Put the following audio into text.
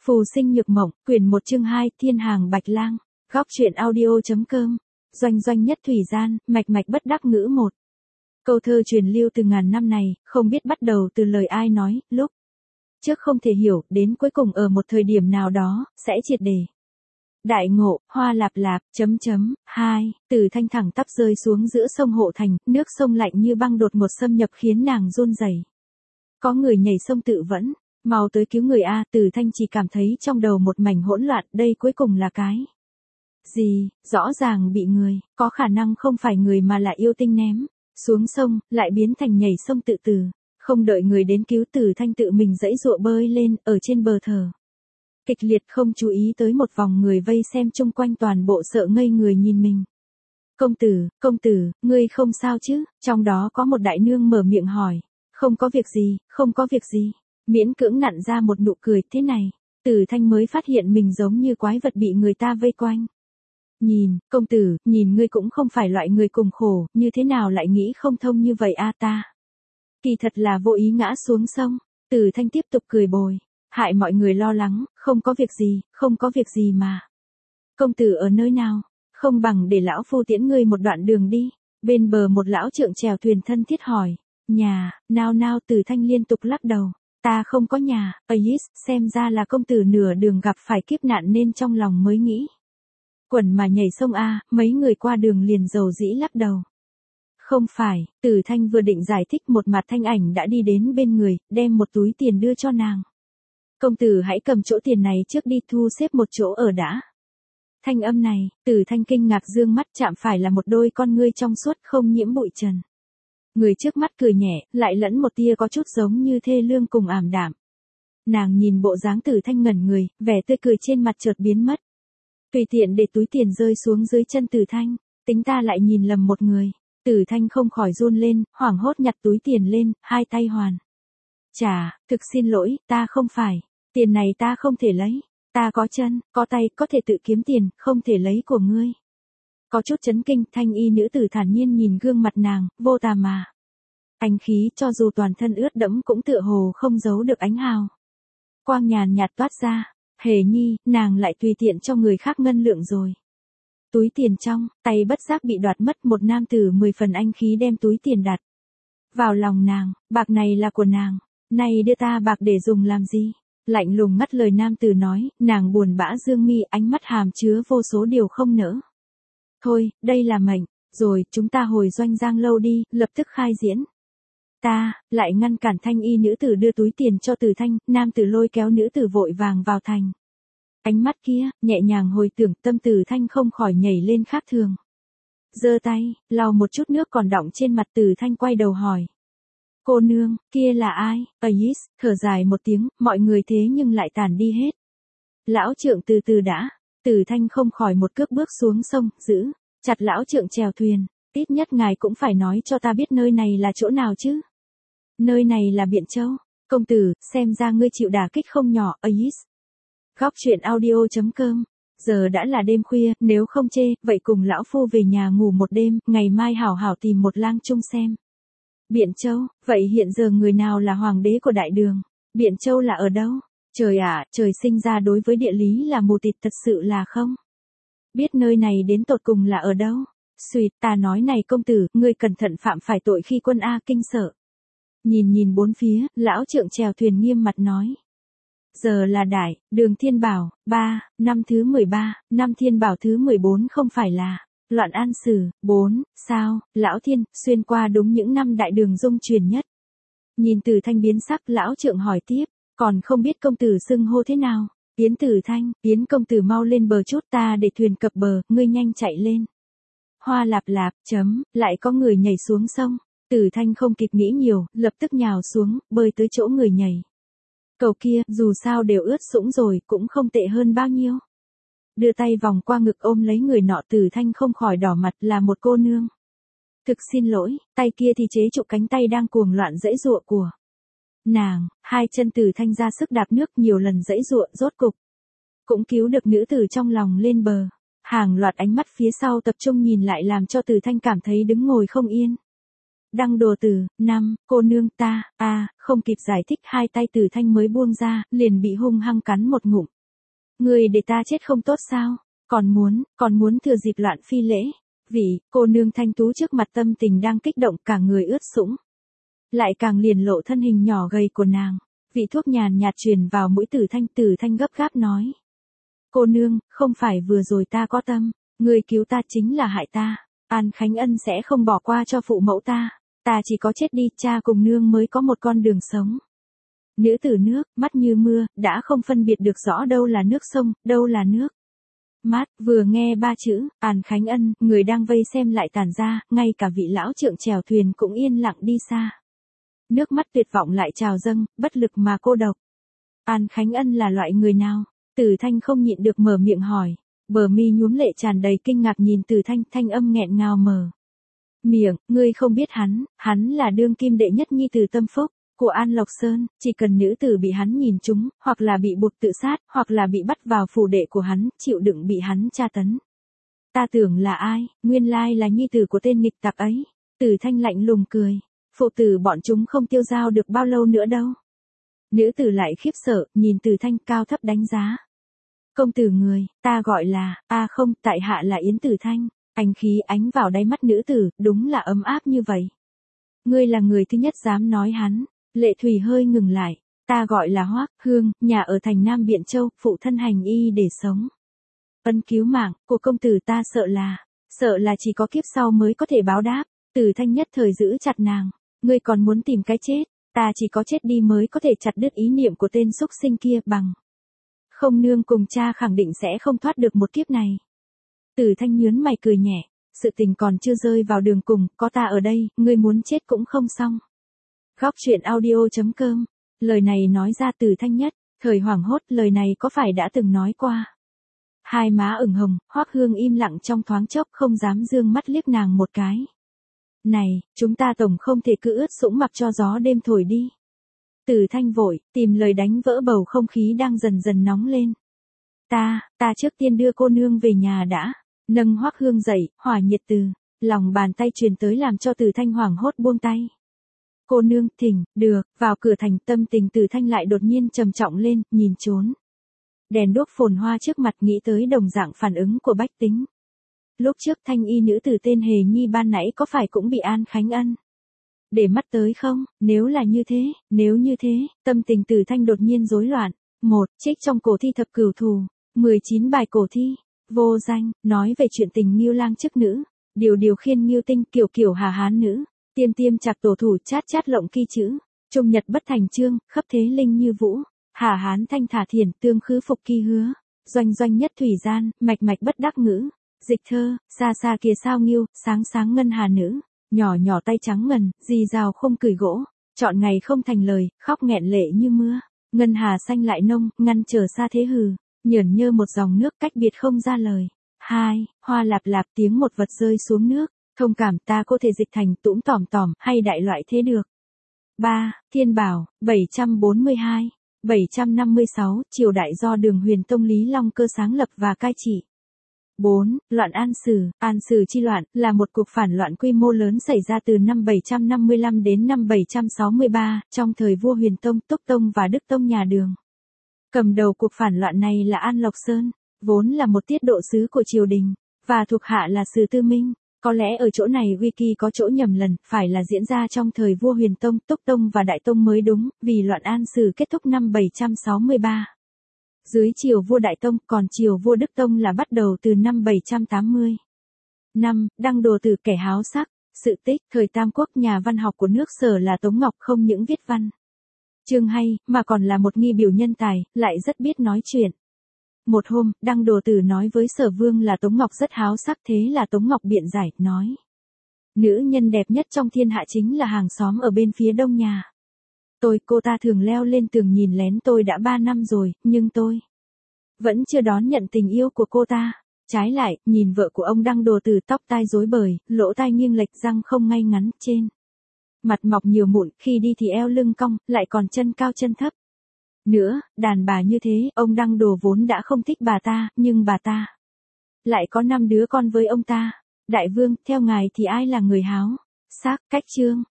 Phù sinh nhược mộng, quyển 1 chương 2, thiên hàng bạch lang, góc truyện audio.com, doanh doanh nhất thủy gian, mạch mạch bất đắc ngữ 1. Câu thơ truyền lưu từ ngàn năm này, không biết bắt đầu từ lời ai nói, lúc trước không thể hiểu, đến cuối cùng ở một thời điểm nào đó, sẽ triệt để. Đại ngộ, hoa lạp lạp, 2, từ thanh thẳng tắp rơi xuống giữa sông Hộ Thành, nước sông lạnh như băng đột ngột xâm nhập khiến nàng run rẩy. Có người nhảy sông tự vẫn, mau tới cứu người a, Từ Thanh chỉ cảm thấy trong đầu một mảnh hỗn loạn, đây cuối cùng là cái gì, rõ ràng bị người, có khả năng không phải người mà là yêu tinh ném xuống sông, lại biến thành nhảy sông tự tử, không đợi người đến cứu Từ Thanh tự mình giãy giụa bơi lên, ở trên bờ thờ. Kịch liệt không chú ý tới một vòng người vây xem chung quanh toàn bộ sợ ngây người nhìn mình. Công tử, ngươi không sao chứ, trong đó có một đại nương mở miệng hỏi. Không có việc gì, miễn cưỡng nặn ra một nụ cười, thế này, Từ Thanh mới phát hiện mình giống như quái vật bị người ta vây quanh. Công tử, nhìn ngươi cũng không phải loại người cùng khổ, như thế nào lại nghĩ không thông như vậy a ta. Kỳ thật là vô ý ngã xuống sông, Từ Thanh tiếp tục cười bồi, hại mọi người lo lắng, không có việc gì mà. Công tử ở nơi nào, không bằng để lão phu tiễn ngươi một đoạn đường đi, bên bờ một lão trượng chèo thuyền thân thiết hỏi. Nhà, nào Từ Thanh liên tục lắc đầu, ta không có nhà, xem ra là công tử nửa đường gặp phải kiếp nạn nên trong lòng mới nghĩ. Quẩn mà nhảy sông a, mấy người qua đường liền dầu dĩ lắc đầu. Không phải, Từ Thanh vừa định giải thích một mặt thanh ảnh đã đi đến bên người, đem một túi tiền đưa cho nàng. Công tử hãy cầm chỗ tiền này trước đi, thu xếp một chỗ ở đã. Thanh âm này, Từ Thanh kinh ngạc dương mắt chạm phải là một đôi con ngươi trong suốt không nhiễm bụi trần. Người trước mắt cười nhẹ, lại lẫn một tia có chút giống như thê lương cùng ảm đạm. Nàng nhìn bộ dáng Từ Thanh ngẩn người, vẻ tươi cười trên mặt chợt biến mất. Tùy tiện để túi tiền rơi xuống dưới chân Từ Thanh, tính ta lại nhìn lầm một người. Từ Thanh không khỏi run lên, hoảng hốt nhặt túi tiền lên, hai tay hoàn. Thực xin lỗi, ta không phải, tiền này ta không thể lấy, ta có chân, có tay, có thể tự kiếm tiền, không thể lấy của ngươi. Có chút chấn kinh, thanh y nữ tử thản nhiên nhìn gương mặt nàng, vô tà mà. Ánh khí cho dù toàn thân ướt đẫm cũng tựa hồ không giấu được ánh hào. Quang nhàn nhạt toát ra, hề nhi, nàng lại tùy tiện cho người khác ngân lượng rồi. Túi tiền trong, tay bất giác bị đoạt mất, một nam tử 10 phần anh khí đem túi tiền đặt vào lòng nàng, bạc này là của nàng, này đưa ta bạc để dùng làm gì? Lạnh lùng ngắt lời nam tử nói, nàng buồn bã dương mi, ánh mắt hàm chứa vô số điều không nỡ. Thôi, đây là mệnh, rồi, chúng ta hồi Doanh Giang lâu đi, lập tức khai diễn. Ta, lại ngăn cản thanh y nữ tử đưa túi tiền cho Từ Thanh, nam tử lôi kéo nữ tử vội vàng vào thành. Ánh mắt kia, nhẹ nhàng hồi tưởng, tâm Từ Thanh không khỏi nhảy lên khác thường. Giơ tay, lau một chút nước còn đọng trên mặt, Từ Thanh quay đầu hỏi. Cô nương, kia là ai? Thở dài một tiếng, mọi người thế nhưng lại tản đi hết. Lão trượng từ từ đã. Từ Thanh không khỏi một cước bước xuống sông, giữ chặt lão trượng chèo thuyền, ít nhất ngài cũng phải nói cho ta biết nơi này là chỗ nào chứ. Nơi này là Biện Châu, công tử, xem ra ngươi chịu đả kích không nhỏ, Góc truyện audio.com, giờ đã là đêm khuya, nếu không chê, vậy cùng lão phu về nhà ngủ một đêm, ngày mai hảo hảo tìm một lang chung xem. Biện Châu, vậy hiện giờ người nào là hoàng đế của đại đường? Biện Châu là ở đâu? Trời ạ, trời sinh ra đối với địa lý là mù tịt, thật sự là không biết nơi này đến tột cùng là ở đâu. Ta nói này công tử, ngươi cẩn thận phạm phải tội khi quân a, kinh sợ. Nhìn bốn phía, lão trượng chèo thuyền nghiêm mặt nói. Giờ là đại, đường Thiên Bảo, 3, năm thứ 13, năm Thiên Bảo thứ 14 không phải là Loạn An Sử, 4, sao, lão thiên, xuyên qua đúng những năm đại đường dung truyền nhất. Nhìn Từ Thanh biến sắc, lão trượng hỏi tiếp, còn không biết công tử xưng hô thế nào? Yến Từ Thanh, Yến công tử mau lên bờ chút, ta để thuyền cập bờ, ngươi nhanh chạy lên. Hoa lạp lạp, lại có người nhảy xuống sông. Từ Thanh không kịp nghĩ nhiều, lập tức nhào xuống, bơi tới chỗ người nhảy. Cầu kia, dù sao đều ướt sũng rồi, cũng không tệ hơn bao nhiêu. Đưa tay vòng qua ngực ôm lấy người nọ, Từ Thanh không khỏi đỏ mặt, là một cô nương. Thực xin lỗi, tay kia thì chế trụ cánh tay đang cuồng loạn giãy giụa của nàng, hai chân Từ Thanh ra sức đạp nước nhiều lần giãy giụa, rốt cục cũng cứu được nữ tử trong lòng lên bờ. Hàng loạt ánh mắt phía sau tập trung nhìn lại làm cho Từ Thanh cảm thấy đứng ngồi không yên. Đăng đồ tử, năm, cô nương ta, không kịp giải thích hai tay Tử Thanh mới buông ra, liền bị hung hăng cắn một ngụm. Người để ta chết không tốt sao? Còn muốn thừa dịp loạn phi lễ. Vị, cô nương thanh tú trước mặt tâm tình đang kích động cả người ướt sũng. Lại càng liền lộ thân hình nhỏ gầy của nàng. Vị thuốc nhàn nhạt truyền vào mũi Tử Thanh gấp gáp nói. Cô nương, không phải vừa rồi ta có tâm, người cứu ta chính là hại ta. An Khánh Ân sẽ không bỏ qua cho phụ mẫu ta. Ta chỉ có chết đi, cha cùng nương mới có một con đường sống. Nữ tử nước, mắt như mưa, đã không phân biệt được rõ đâu là nước sông, đâu là nước. Mát, vừa nghe ba chữ, An Khánh Ân, người đang vây xem lại tản ra, ngay cả vị lão trượng chèo thuyền cũng yên lặng đi xa. Nước mắt tuyệt vọng lại trào dâng, bất lực mà cô độc. An Khánh Ân là loại người nào? Tử Thanh không nhịn được mở miệng hỏi. Bờ mi nhuốm lệ tràn đầy kinh ngạc nhìn Tử Thanh, thanh âm nghẹn ngào mở miệng, ngươi không biết hắn là đương kim đệ nhất nhi tử tâm phúc của An Lộc Sơn, chỉ cần nữ tử bị hắn nhìn trúng, hoặc là bị buộc tự sát, hoặc là bị bắt vào phủ đệ của hắn, chịu đựng bị hắn tra tấn. Ta tưởng là ai, nguyên lai là nhi tử của tên nghịch tặc ấy. Tử Thanh lạnh lùng cười, phụ tử bọn chúng không tiêu dao được bao lâu nữa đâu. Nữ tử lại khiếp sợ, nhìn Tử Thanh cao thấp đánh giá. Công tử người, ta gọi là, không, tại hạ là Yến Tử Thanh. Ánh khí ánh vào đáy mắt nữ tử, đúng là ấm áp như vậy. Ngươi là người thứ nhất dám nói hắn. Lệ Thủy hơi ngừng lại. Ta gọi là Hoắc Hương, nhà ở thành Nam Biện Châu, phụ thân hành y để sống. Ân cứu mạng của công tử ta sợ là chỉ có kiếp sau mới có thể báo đáp. Tử Thanh nhất thời giữ chặt nàng. Ngươi còn muốn tìm cái chết, ta chỉ có chết đi mới có thể chặt đứt ý niệm của tên xúc sinh kia bằng. Không nương cùng cha khẳng định sẽ không thoát được một kiếp này. Tử Thanh nhướng mày cười nhẹ, sự tình còn chưa rơi vào đường cùng, có ta ở đây, ngươi muốn chết cũng không xong. Góc truyện audio.com, lời này nói ra Tử Thanh nhất, thời hoảng hốt, lời này có phải đã từng nói qua. Hai má ửng hồng, Hoắc Hương im lặng trong thoáng chốc không dám dương mắt liếc nàng một cái. Này, chúng ta tổng không thể cứ ướt sũng mặc cho gió đêm thổi đi. Tử Thanh vội, tìm lời đánh vỡ bầu không khí đang dần dần nóng lên. Ta trước tiên đưa cô nương về nhà đã. Nâng Hoắc Hương dậy, hỏa nhiệt từ lòng bàn tay truyền tới làm cho Tử Thanh hoảng hốt buông tay. Cô nương, thỉnh, được, vào cửa thành, tâm tình Tử Thanh lại đột nhiên trầm trọng lên, nhìn trốn. Đèn đuốc phồn hoa trước mặt, nghĩ tới đồng dạng phản ứng của bách tính. Lúc trước thanh y nữ tử tên Hề Nhi ban nãy có phải cũng bị An Khánh Ân để mắt tới không? Nếu như thế, tâm tình Tử Thanh đột nhiên rối loạn. Một, trích trong cổ thi thập cửu thù, 19 bài cổ thi, vô danh, nói về chuyện tình Ngưu Lang chức nữ, điều khiên Ngưu Tinh, kiểu hà hán nữ, tiêm chạc tổ thủ, chát lộng kỳ chữ, trung nhật bất thành chương, khắp thế linh như vũ, hà hán thanh thả thiền, tương khứ phục kỳ hứa, doanh nhất thủy gian, mạch bất đắc ngữ, dịch thơ, xa kia sao Ngưu, sáng ngân hà nữ, nhỏ tay trắng ngần, rì rào không cười gỗ, chọn ngày không thành lời, khóc nghẹn lệ như mưa, ngân hà xanh lại nông, ngăn chờ xa thế hừ, nhởn nhơ một dòng nước cách biệt không ra lời. 2. Hoa lạp tiếng một vật rơi xuống nước, thông cảm ta có thể dịch thành tũm tòm hay đại loại thế được. 3. Thiên Bảo, 742, 756, triều đại do Đường Huyền Tông Lý Long Cơ sáng lập và cai trị. 4. Loạn An Sử chi loạn, là một cuộc phản loạn quy mô lớn xảy ra từ năm 755 đến năm 763, trong thời vua Huyền Tông, Túc Tông và Đức Tông nhà Đường. Cầm đầu cuộc phản loạn này là An Lộc Sơn, vốn là một tiết độ sứ của triều đình, và thuộc hạ là Sử Tư Minh. Có lẽ ở chỗ này Wiki có chỗ nhầm lần, phải là diễn ra trong thời vua Huyền Tông, Túc Tông và Đại Tông mới đúng, vì loạn An Sử kết thúc năm 763. Dưới triều vua Đại Tông, còn triều vua Đức Tông là bắt đầu từ năm 780. 5. Đăng đồ tử, kẻ háo sắc, sự tích, thời Tam Quốc, nhà văn học của nước Sở là Tống Ngọc không những viết văn chương hay, mà còn là một nghi biểu nhân tài, lại rất biết nói chuyện. Một hôm, Đăng đồ tử nói với Sở Vương là Tống Ngọc rất háo sắc, thế là Tống Ngọc biện giải, nói. Nữ nhân đẹp nhất trong thiên hạ chính là hàng xóm ở bên phía đông nhà. Cô ta thường leo lên tường nhìn lén tôi đã 3 năm rồi, nhưng tôi vẫn chưa đón nhận tình yêu của cô ta. Trái lại, nhìn vợ của ông Đăng đồ tử, tóc tai rối bời, lỗ tai nghiêng lệch, răng không ngay ngắn, trên mặt mọc nhiều mụn, khi đi thì eo lưng cong, lại còn chân cao chân thấp. Nữa, đàn bà như thế, ông Đăng đồ vốn đã không thích bà ta, nhưng bà ta lại có 5 đứa con với ông ta. Đại vương, theo ngài thì ai là người háo Xác, cách chương.